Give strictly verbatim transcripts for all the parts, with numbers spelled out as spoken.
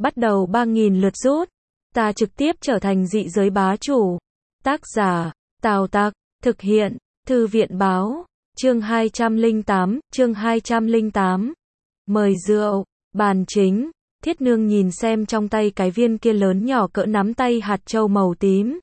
bắt đầu ba nghìn lượt rút. Ta trực tiếp trở thành dị giới bá chủ. Tác giả, Tào Tặc, thực hiện, Thư viện báo, chương hai trăm lẻ tám, chương hai trăm lẻ tám. Mời rượu, bàn chính, Thiết Nương nhìn xem trong tay cái viên kia lớn nhỏ cỡ nắm tay hạt châu màu tím.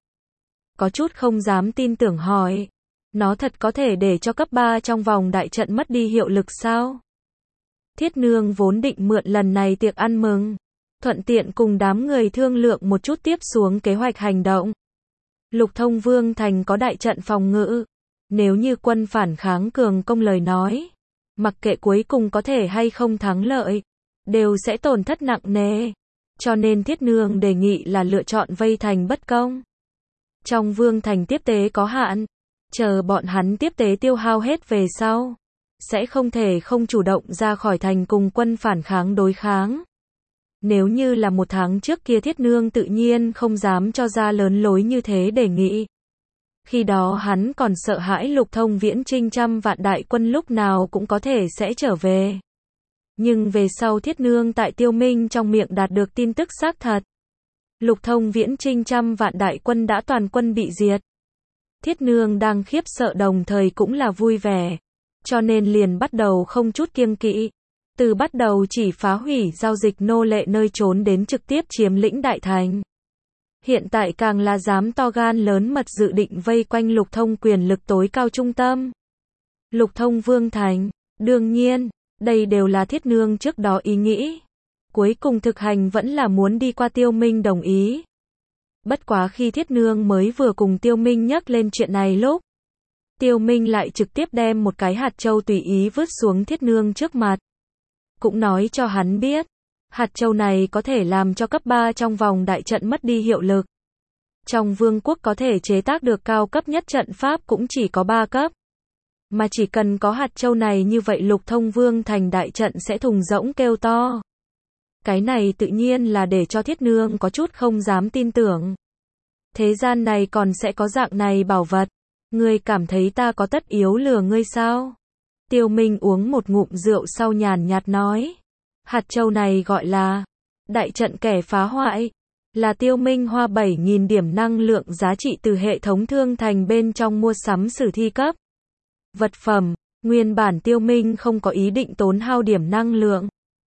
Có chút không dám tin tưởng hỏi, nó thật có thể để cho cấp ba trong vòng đại trận mất đi hiệu lực sao? Thiết Nương vốn định mượn lần này tiệc ăn mừng, thuận tiện cùng đám người thương lượng một chút tiếp xuống kế hoạch hành động. Lục Thông Vương Thành có đại trận phòng ngự, nếu như quân phản kháng cường công lời nói, mặc kệ cuối cùng có thể hay không thắng lợi, đều sẽ tổn thất nặng nề. Cho nên Thiết Nương đề nghị là lựa chọn vây thành bất công. Trong Vương Thành tiếp tế có hạn, chờ bọn hắn tiếp tế tiêu hao hết về sau, sẽ không thể không chủ động ra khỏi thành cùng quân phản kháng đối kháng. Nếu như là một tháng trước kia Thiết Nương tự nhiên không dám cho ra lớn lối như thế đề nghị. Khi đó hắn còn sợ hãi Lục Thông Viễn Trinh trăm vạn đại quân lúc nào cũng có thể sẽ trở về. Nhưng về sau Thiết Nương tại Tiêu Minh trong miệng đạt được tin tức xác thật. Lục Thông Viễn Trinh trăm vạn đại quân đã toàn quân bị diệt. Thiết Nương đang khiếp sợ đồng thời cũng là vui vẻ. Cho nên liền bắt đầu không chút kiêng kỵ. Từ bắt đầu chỉ phá hủy giao dịch nô lệ nơi trốn đến trực tiếp chiếm lĩnh đại thành. Hiện tại càng là dám to gan lớn mật dự định vây quanh Lục Thông quyền lực tối cao trung tâm. Lục Thông Vương Thành, đương nhiên, đây đều là Thiết Nương trước đó ý nghĩ. Cuối cùng thực hành vẫn là muốn đi qua Tiêu Minh đồng ý. Bất quá khi Thiết Nương mới vừa cùng Tiêu Minh nhắc lên chuyện này lúc, Tiêu Minh lại trực tiếp đem một cái hạt châu tùy ý vứt xuống Thiết Nương trước mặt. Cũng nói cho hắn biết, hạt châu này có thể làm cho cấp ba trong vòng đại trận mất đi hiệu lực. Trong vương quốc có thể chế tác được cao cấp nhất trận pháp cũng chỉ có ba cấp. Mà chỉ cần có hạt châu này như vậy Lục Thông Vương Thành đại trận sẽ thùng rỗng kêu to. Cái này tự nhiên là để cho Thiết Nương có chút không dám tin tưởng. Thế gian này còn sẽ có dạng này bảo vật. Ngươi cảm thấy ta có tất yếu lừa ngươi sao? Tiêu Minh uống một ngụm rượu sau nhàn nhạt nói. Hạt châu này gọi là đại trận kẻ phá hoại. Là Tiêu Minh hoa bảy nghìn điểm năng lượng giá trị từ hệ thống thương thành bên trong mua sắm sử thi cấp. Vật phẩm, nguyên bản Tiêu Minh không có ý định tốn hao điểm năng lượng.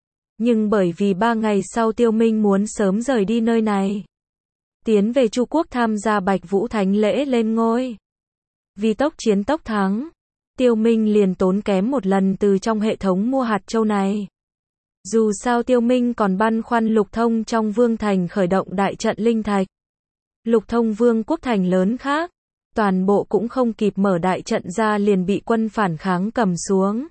Nhưng bởi vì ba ngày sau Tiêu Minh muốn sớm rời đi nơi này. Tiến về Chu Quốc tham gia Bạch Vũ Thánh lễ lên ngôi. Vì tốc chiến tốc thắng, Tiêu Minh liền tốn kém một lần từ trong hệ thống mua hạt châu này. Dù sao Tiêu Minh còn băn khoăn Lục Thông trong Vương Thành khởi động đại trận linh thạch. Lục Thông Vương quốc thành lớn khác, toàn bộ cũng không kịp mở đại trận ra liền bị quân phản kháng cầm xuống.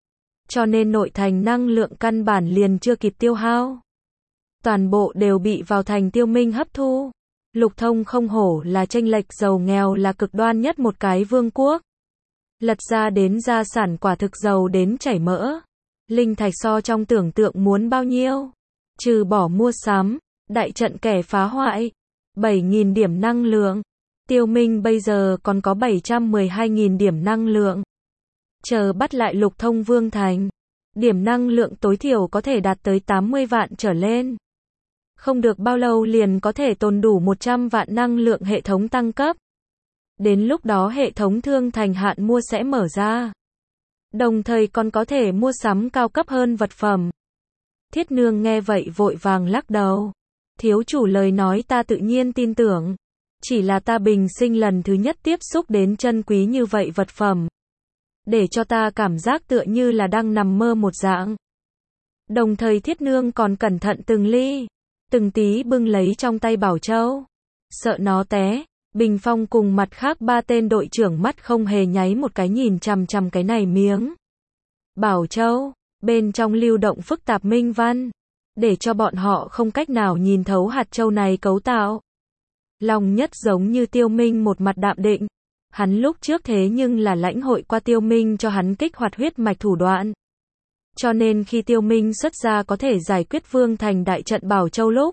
Cho nên nội thành năng lượng căn bản liền chưa kịp tiêu hao. Toàn bộ đều bị vào thành Tiêu Minh hấp thu. Lục Thông không hổ là chênh lệch giàu nghèo là cực đoan nhất một cái vương quốc. Lật ra đến gia sản quả thực giàu đến chảy mỡ. Linh thạch so trong tưởng tượng muốn bao nhiêu. Trừ bỏ mua sắm, đại trận kẻ phá hoại, bảy nghìn điểm năng lượng. Tiêu Minh bây giờ còn có bảy trăm mười hai nghìn điểm năng lượng. Chờ bắt lại Lục Thông Vương Thành, điểm năng lượng tối thiểu có thể đạt tới tám mươi vạn trở lên. Không được bao lâu liền có thể tồn đủ một trăm vạn năng lượng hệ thống tăng cấp. Đến lúc đó hệ thống thương thành hạn mua sẽ mở ra. Đồng thời còn có thể mua sắm cao cấp hơn vật phẩm. Thiết Nương nghe vậy vội vàng lắc đầu. Thiếu chủ lời nói ta tự nhiên tin tưởng. Chỉ là ta bình sinh lần thứ nhất tiếp xúc đến chân quý như vậy vật phẩm. Để cho ta cảm giác tựa như là đang nằm mơ một dạng. Đồng thời Thiết Nương còn cẩn thận từng ly, từng tí bưng lấy trong tay Bảo Châu. Sợ nó té, Bình Phong cùng mặt khác ba tên đội trưởng mắt không hề nháy một cái nhìn chằm chằm cái này miếng Bảo Châu, bên trong lưu động phức tạp minh văn, để cho bọn họ không cách nào nhìn thấu hạt châu này cấu tạo. Long Nhất giống như Tiêu Minh một mặt đạm định. Hắn lúc trước thế nhưng là lãnh hội qua Tiêu Minh cho hắn kích hoạt huyết mạch thủ đoạn. Cho nên khi Tiêu Minh xuất ra có thể giải quyết Vương Thành đại trận Bảo Châu lúc,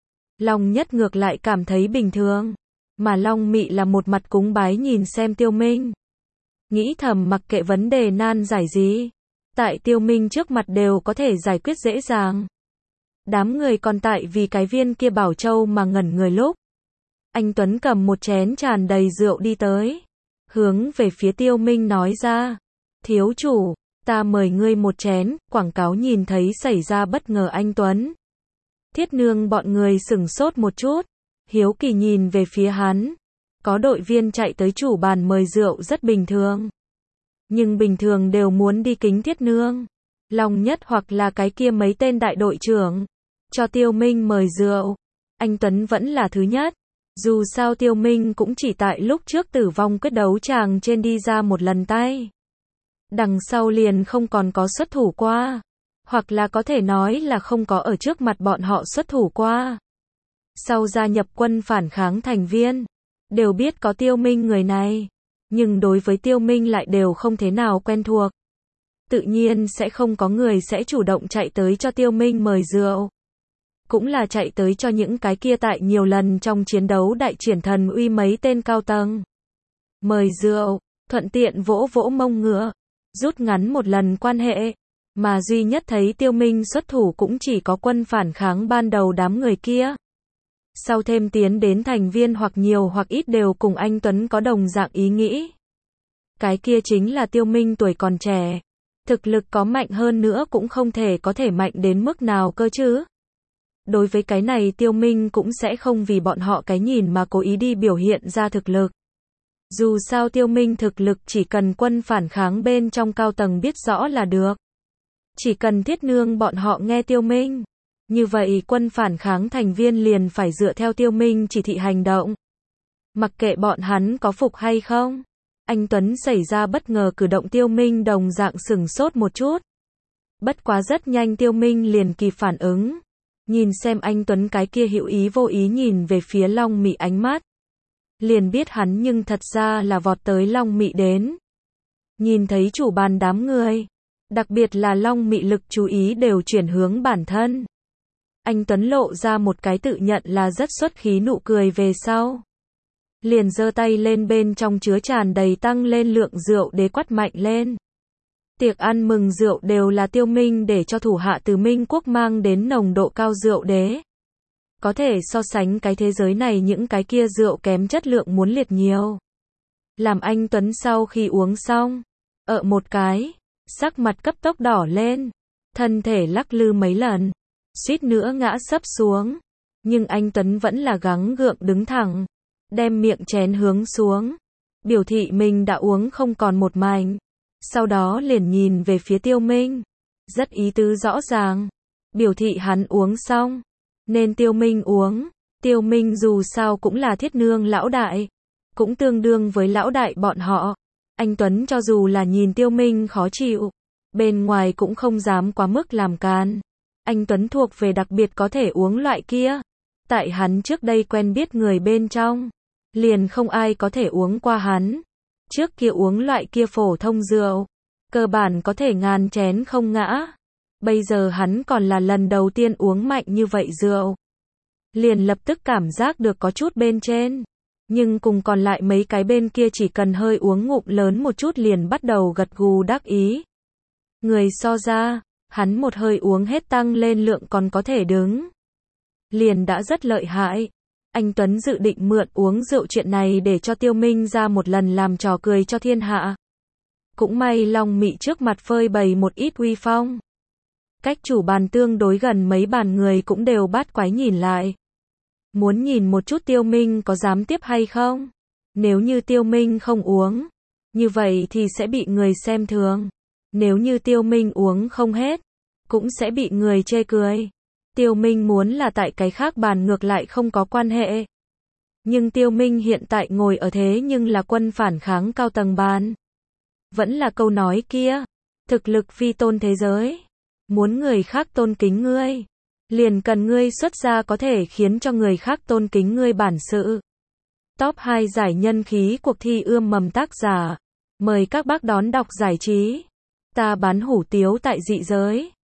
Long Nhất ngược lại cảm thấy bình thường. Mà Long Mị là một mặt cúng bái nhìn xem Tiêu Minh. Nghĩ thầm mặc kệ vấn đề nan giải gì, tại Tiêu Minh trước mặt đều có thể giải quyết dễ dàng. Đám người còn tại vì cái viên kia bảo châu mà ngẩn người lúc. Anh Tuấn cầm một chén tràn đầy rượu đi tới. Hướng về phía Tiêu Minh nói ra. Thiếu chủ, ta mời ngươi một chén, quảng cáo nhìn thấy xảy ra bất ngờ anh Tuấn. Thiết nương bọn người sửng sốt một chút. Hiếu kỳ nhìn về phía hắn. Có đội viên chạy tới chủ bàn mời rượu rất bình thường. Nhưng bình thường đều muốn đi kính thiết nương. Long Nhất hoặc là cái kia mấy tên đại đội trưởng. Cho Tiêu Minh mời rượu. Anh Tuấn vẫn là thứ nhất. Dù sao Tiêu Minh cũng chỉ tại lúc trước tử vong quyết đấu tràng trên đi ra một lần tay. Đằng sau liền không còn có xuất thủ qua. Hoặc là có thể nói là không có ở trước mặt bọn họ xuất thủ qua. Sau gia nhập quân phản kháng thành viên. Đều biết có Tiêu Minh người này. Nhưng đối với Tiêu Minh lại đều không thế nào quen thuộc. Tự nhiên sẽ không có người sẽ chủ động chạy tới cho Tiêu Minh mời rượu. Cũng là chạy tới cho những cái kia tại nhiều lần trong chiến đấu đại triển thần uy mấy tên cao tầng. Mời rượu, thuận tiện vỗ vỗ mông ngựa, rút ngắn một lần quan hệ. Mà duy nhất thấy Tiêu Minh xuất thủ cũng chỉ có quân phản kháng ban đầu đám người kia. Sau thêm tiến đến thành viên hoặc nhiều hoặc ít đều cùng anh Tuấn có đồng dạng ý nghĩ. Cái kia chính là Tiêu Minh tuổi còn trẻ. Thực lực có mạnh hơn nữa cũng không thể có thể mạnh đến mức nào cơ chứ. Đối với cái này Tiêu Minh cũng sẽ không vì bọn họ cái nhìn mà cố ý đi biểu hiện ra thực lực. Dù sao Tiêu Minh thực lực chỉ cần quân phản kháng bên trong cao tầng biết rõ là được. Chỉ cần thiết nương bọn họ nghe Tiêu Minh. Như vậy quân phản kháng thành viên liền phải dựa theo Tiêu Minh chỉ thị hành động. Mặc kệ bọn hắn có phục hay không. Anh Tuấn xảy ra bất ngờ cử động Tiêu Minh đồng dạng sửng sốt một chút. Bất quá rất nhanh Tiêu Minh liền kịp phản ứng. Nhìn xem anh Tuấn cái kia hữu ý vô ý nhìn về phía Long Mị ánh mắt. Liền biết hắn nhưng thật ra là vọt tới Long Mị đến. Nhìn thấy chủ bàn đám người. Đặc biệt là Long Mị lực chú ý đều chuyển hướng bản thân. Anh Tuấn lộ ra một cái tự nhận là rất xuất khí nụ cười về sau. Liền giơ tay lên bên trong chứa tràn đầy tăng lên lượng rượu đế quát mạnh lên. Tiệc ăn mừng rượu đều là Tiêu Minh để cho thủ hạ từ Minh Quốc mang đến nồng độ cao rượu đế. Có thể so sánh cái thế giới này những cái kia rượu kém chất lượng muốn liệt nhiều. Làm anh Tuấn sau khi uống xong, ợ một cái, sắc mặt cấp tốc đỏ lên, thân thể lắc lư mấy lần, suýt nữa ngã sấp xuống. Nhưng anh Tuấn vẫn là gắng gượng đứng thẳng, đem miệng chén hướng xuống, biểu thị mình đã uống không còn một mảnh. Sau đó liền nhìn về phía Tiêu Minh, rất ý tứ rõ ràng, biểu thị hắn uống xong, nên Tiêu Minh uống. Tiêu Minh dù sao cũng là thiết nương lão đại, cũng tương đương với lão đại bọn họ. Anh Tuấn cho dù là nhìn Tiêu Minh khó chịu, bên ngoài cũng không dám quá mức làm càn. Anh Tuấn thuộc về đặc biệt có thể uống loại kia. Tại hắn trước đây quen biết người bên trong, liền không ai có thể uống qua hắn. Trước kia uống loại kia phổ thông rượu, cơ bản có thể ngàn chén không ngã. Bây giờ hắn còn là lần đầu tiên uống mạnh như vậy rượu. Liền lập tức cảm giác được có chút bên trên. Nhưng cùng còn lại mấy cái bên kia chỉ cần hơi uống ngụm lớn một chút liền bắt đầu gật gù đắc ý. Người so ra, hắn một hơi uống hết tăng lên lượng còn có thể đứng. Liền đã rất lợi hại. Anh Tuấn dự định mượn uống rượu chuyện này để cho Tiêu Minh ra một lần làm trò cười cho thiên hạ. Cũng may Long Mị trước mặt phơi bày một ít uy phong. Cách chủ bàn tương đối gần mấy bàn người cũng đều bát quái nhìn lại. Muốn nhìn một chút Tiêu Minh có dám tiếp hay không? Nếu như Tiêu Minh không uống, như vậy thì sẽ bị người xem thường. Nếu như Tiêu Minh uống không hết, cũng sẽ bị người chê cười. Tiêu Minh muốn là tại cái khác bàn ngược lại không có quan hệ. Nhưng Tiêu Minh hiện tại ngồi ở thế nhưng là quân phản kháng cao tầng bàn. Vẫn là câu nói kia, thực lực phi tôn thế giới. Muốn người khác tôn kính ngươi, liền cần ngươi xuất ra có thể khiến cho người khác tôn kính ngươi bản sự. Top hai giải nhân khí cuộc thi ươm mầm tác giả. Mời các bác đón đọc giải trí. Ta bán hủ tiếu tại dị giới.